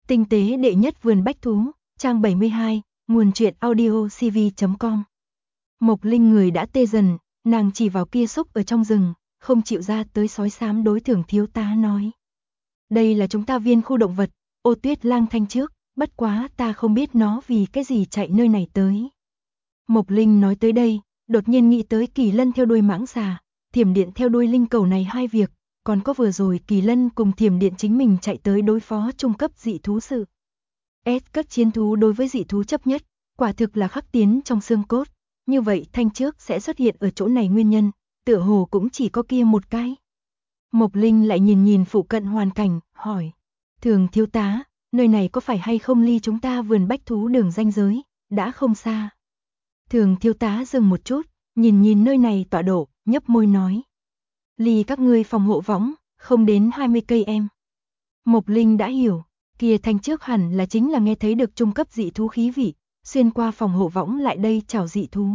Tinh tế đệ nhất vườn bách thú, trang 72, nguồn truyện audio cv.com. Mộc Linh người đã tê dần, nàng chỉ vào kia xúc ở trong rừng, không chịu ra tới sói xám đối Thường thiếu tá nói. Đây là chúng ta viên khu động vật, Ô Tuyết lang thanh trước, bất quá ta không biết nó vì cái gì chạy nơi này tới. Mộc Linh nói tới đây, đột nhiên nghĩ tới Kỳ Lân theo đuôi mãng xà, Thiểm Điện theo đuôi linh cầu này hai việc, còn có vừa rồi Kỳ Lân cùng Thiểm Điện chính mình chạy tới đối phó trung cấp dị thú sự. S cấp chiến thú đối với dị thú chấp nhất, quả thực là khắc tiến trong xương cốt, như vậy thanh trước sẽ xuất hiện ở chỗ này nguyên nhân, tựa hồ cũng chỉ có kia một cái. Mộc Linh lại nhìn nhìn phụ cận hoàn cảnh, hỏi, Thường thiếu tá, nơi này có phải hay không ly chúng ta vườn bách thú đường ranh giới, đã không xa. Thường thiếu tá dừng một chút, nhìn nhìn nơi này tọa độ, nhấp môi nói. Ly các ngươi phòng hộ võng, không đến 20 cây em. Mộc Linh đã hiểu, kia thanh trước hẳn là chính là nghe thấy được trung cấp dị thú khí vị, xuyên qua phòng hộ võng lại đây chào dị thú.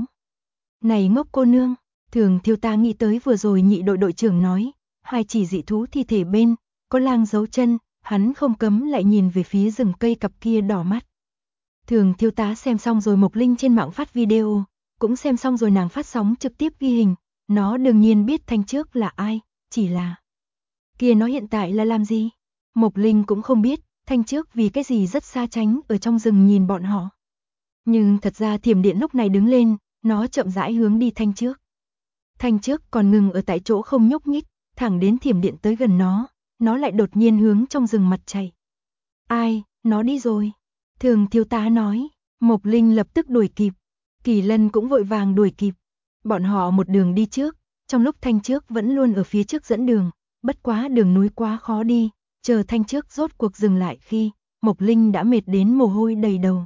Này ngốc cô nương, Thường thiếu tá nghĩ tới vừa rồi nhị đội đội trưởng nói, hai chỉ dị thú thi thể bên, có lang dấu chân, hắn không cấm lại nhìn về phía rừng cây cặp kia đỏ mắt. Thường thiếu tá xem xong rồi Mộc Linh trên mạng phát video, cũng xem xong rồi nàng phát sóng trực tiếp ghi hình, nó đương nhiên biết thanh trước là ai, chỉ là kia nó hiện tại là làm gì? Mộc Linh cũng không biết, thanh trước vì cái gì rất xa tránh ở trong rừng nhìn bọn họ. Nhưng thật ra Thiểm Điện lúc này đứng lên, nó chậm rãi hướng đi thanh trước. Thanh trước còn ngừng ở tại chỗ không nhúc nhích, thẳng đến Thiểm Điện tới gần nó lại đột nhiên hướng trong rừng mặt chạy. Ai, nó đi rồi. Thường thiếu tá nói, Mộc Linh lập tức đuổi kịp, Kỳ Lân cũng vội vàng đuổi kịp. Bọn họ một đường đi trước, trong lúc thanh trước vẫn luôn ở phía trước dẫn đường, bất quá đường núi quá khó đi, chờ thanh trước rốt cuộc dừng lại khi, Mộc Linh đã mệt đến mồ hôi đầy đầu.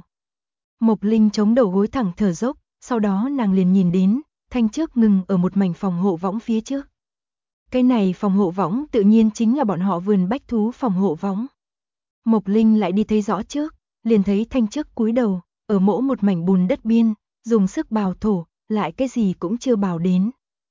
Mộc Linh chống đầu gối thẳng thở dốc, sau đó nàng liền nhìn đến, thanh trước ngừng ở một mảnh phòng hộ võng phía trước. Cái này phòng hộ võng tự nhiên chính là bọn họ vườn bách thú phòng hộ võng. Mộc Linh lại đi thấy rõ trước, liền thấy thanh trước cúi đầu, ở mỗ một mảnh bùn đất biên, dùng sức bào thổ, lại cái gì cũng chưa bào đến.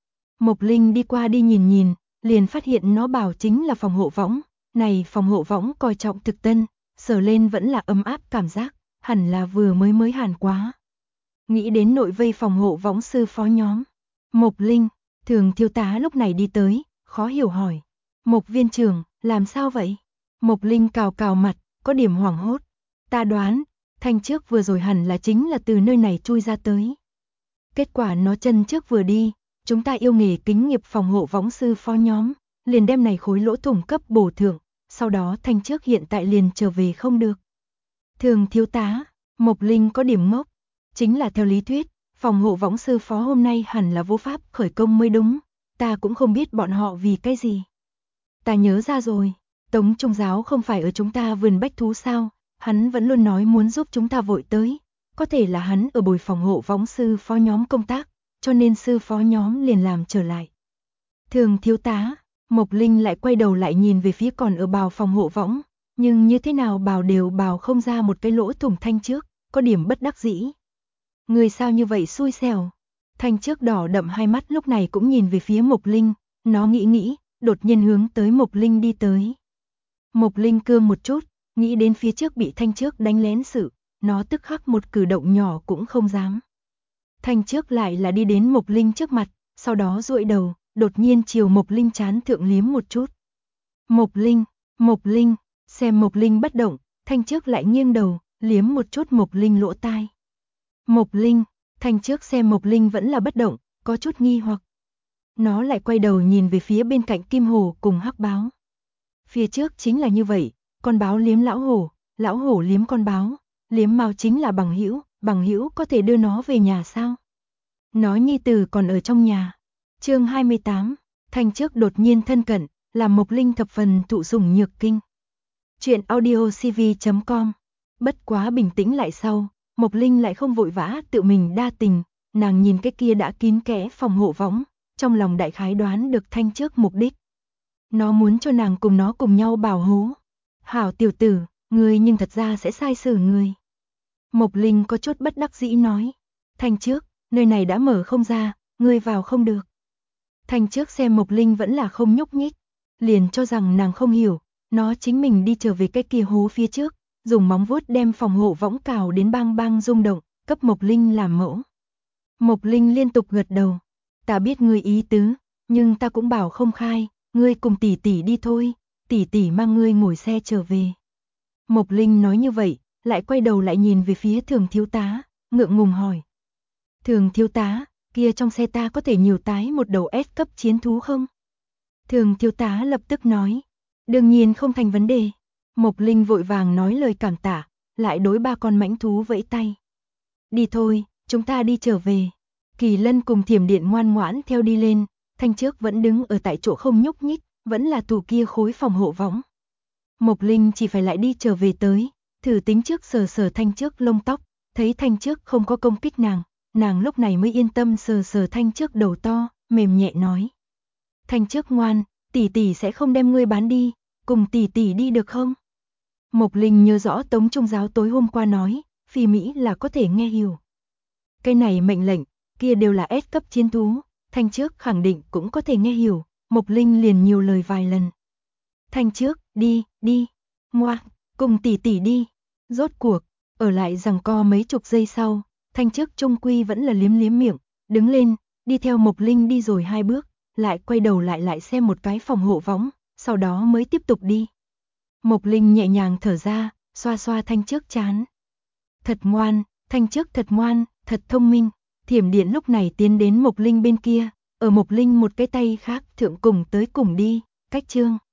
Mộc Linh đi qua đi nhìn nhìn, liền phát hiện nó bào chính là phòng hộ võng, này phòng hộ võng coi trọng thực tân, sờ lên vẫn là ấm áp cảm giác, hẳn là vừa mới hàn quá. Nghĩ đến nội vây phòng hộ võng sư phó nhóm. Mộc Linh, Thường thiếu tá lúc này đi tới, khó hiểu hỏi. Mộc viên trưởng, làm sao vậy? Mộc Linh cào cào mặt, có điểm hoảng hốt. Ta đoán, thanh trước vừa rồi hẳn là chính là từ nơi này chui ra tới. Kết quả nó chân trước vừa đi, chúng ta yêu nghề kính nghiệp phòng hộ võng sư phó nhóm, liền đem này khối lỗ thủng cấp bổ thưởng, sau đó thanh trước hiện tại liền trở về không được. Thường thiếu tá, Mộc Linh có điểm ngốc, chính là theo lý thuyết, phòng hộ võng sư phó hôm nay hẳn là vô pháp khởi công mới đúng, ta cũng không biết bọn họ vì cái gì. Ta nhớ ra rồi, Tống Trung Giáo không phải ở chúng ta vườn bách thú sao, hắn vẫn luôn nói muốn giúp chúng ta vội tới, có thể là hắn ở bồi phòng hộ võng sư phó nhóm công tác, cho nên sư phó nhóm liền làm trở lại. Thường thiếu tá, Mộc Linh lại quay đầu lại nhìn về phía còn ở bào phòng hộ võng, nhưng như thế nào bào đều bào không ra một cái lỗ thủng thanh trước, có điểm bất đắc dĩ. Người sao như vậy xui xẻo. Thanh trước đỏ đậm hai mắt lúc này cũng nhìn về phía Mộc Linh, nó nghĩ, đột nhiên hướng tới Mộc Linh đi tới. Mộc Linh cương một chút, nghĩ đến phía trước bị thanh trước đánh lén sự, nó tức khắc một cử động nhỏ cũng không dám. Thanh trước lại là đi đến Mộc Linh trước mặt, sau đó duỗi đầu, đột nhiên chiều Mộc Linh trán thượng liếm một chút. Mộc Linh, xem Mộc Linh bất động, thanh trước lại nghiêng đầu, liếm một chút Mộc Linh lỗ tai. Mộc Linh, thanh trước xem Mộc Linh vẫn là bất động, có chút nghi hoặc. Nó lại quay đầu nhìn về phía bên cạnh Kim Hổ cùng Hắc Báo. Phía trước chính là như vậy, con báo liếm lão hổ liếm con báo, liếm mao chính là bằng hữu có thể đưa nó về nhà sao? Nó nhi tử còn ở trong nhà. Chương 28, thanh trước đột nhiên thân cận, làm Mộc Linh thập phần thụ sủng nhược kinh. Chuyện audio cv.com. Bất quá bình tĩnh lại sau, Mộc Linh lại không vội vã tự mình đa tình, nàng nhìn cái kia đã kín kẽ phòng hộ võng, trong lòng đại khái đoán được thanh trước mục đích. Nó muốn cho nàng cùng nó cùng nhau bảo hố. Hảo tiểu tử, ngươi nhưng thật ra sẽ sai xử ngươi. Mộc Linh có chút bất đắc dĩ nói. Thanh trước, nơi này đã mở không ra, ngươi vào không được. Thanh trước xem Mộc Linh vẫn là không nhúc nhích, liền cho rằng nàng không hiểu, nó chính mình đi trở về cái kia hố phía trước, dùng móng vuốt đem phòng hộ võng cào đến bang bang rung động, cấp Mộc Linh làm mẫu. Mộc Linh liên tục gật đầu. Ta biết ngươi ý tứ, nhưng ta cũng bảo không khai, ngươi cùng tỷ tỷ đi thôi, tỷ tỷ mang ngươi ngồi xe trở về. Mộc Linh nói như vậy, lại quay đầu lại nhìn về phía Thường thiếu tá, ngượng ngùng hỏi. Thường thiếu tá, kia trong xe ta có thể nhiều tái một đầu S cấp chiến thú không? Thường thiếu tá lập tức nói. Đương nhiên không thành vấn đề. Mộc Linh vội vàng nói lời cảm tạ, lại đối ba con mãnh thú vẫy tay. Đi thôi, chúng ta đi trở về. Kỳ Lân cùng Thiểm Điện ngoan ngoãn theo đi lên, Thanh Trước vẫn đứng ở tại chỗ không nhúc nhích, vẫn là tù kia khối phòng hộ võng. Mộc Linh chỉ phải lại đi trở về tới, thử tính trước sờ sờ Thanh Trước lông tóc, thấy Thanh Trước không có công kích nàng lúc này mới yên tâm sờ sờ Thanh Trước đầu to, mềm nhẹ nói. Thanh Trước ngoan, tỷ tỷ sẽ không đem ngươi bán đi, cùng tỷ tỷ đi được không? Mộc Linh nhớ rõ Tống Trung giáo tối hôm qua nói, Phi Mỹ là có thể nghe hiểu. Cái này mệnh lệnh, kia đều là S cấp chiến thú, Thanh Trước khẳng định cũng có thể nghe hiểu, Mộc Linh liền nhiều lời vài lần. Thanh Trước, đi, ngoan, cùng tỷ tỷ đi. Rốt cuộc, ở lại giằng co mấy chục giây sau, Thanh Trước trung quy vẫn là liếm liếm miệng, đứng lên, đi theo Mộc Linh đi rồi 2 bước, lại quay đầu lại xem một cái phòng hộ võng, sau đó mới tiếp tục đi. Mộc Linh nhẹ nhàng thở ra, xoa xoa Thanh Trước trán. Thật ngoan, Thanh Trước thật ngoan, thật thông minh. Thiểm Điện lúc này tiến đến Mộc Linh bên kia, ở Mộc Linh một cái tay khác thượng cùng tới cùng đi, cách chương.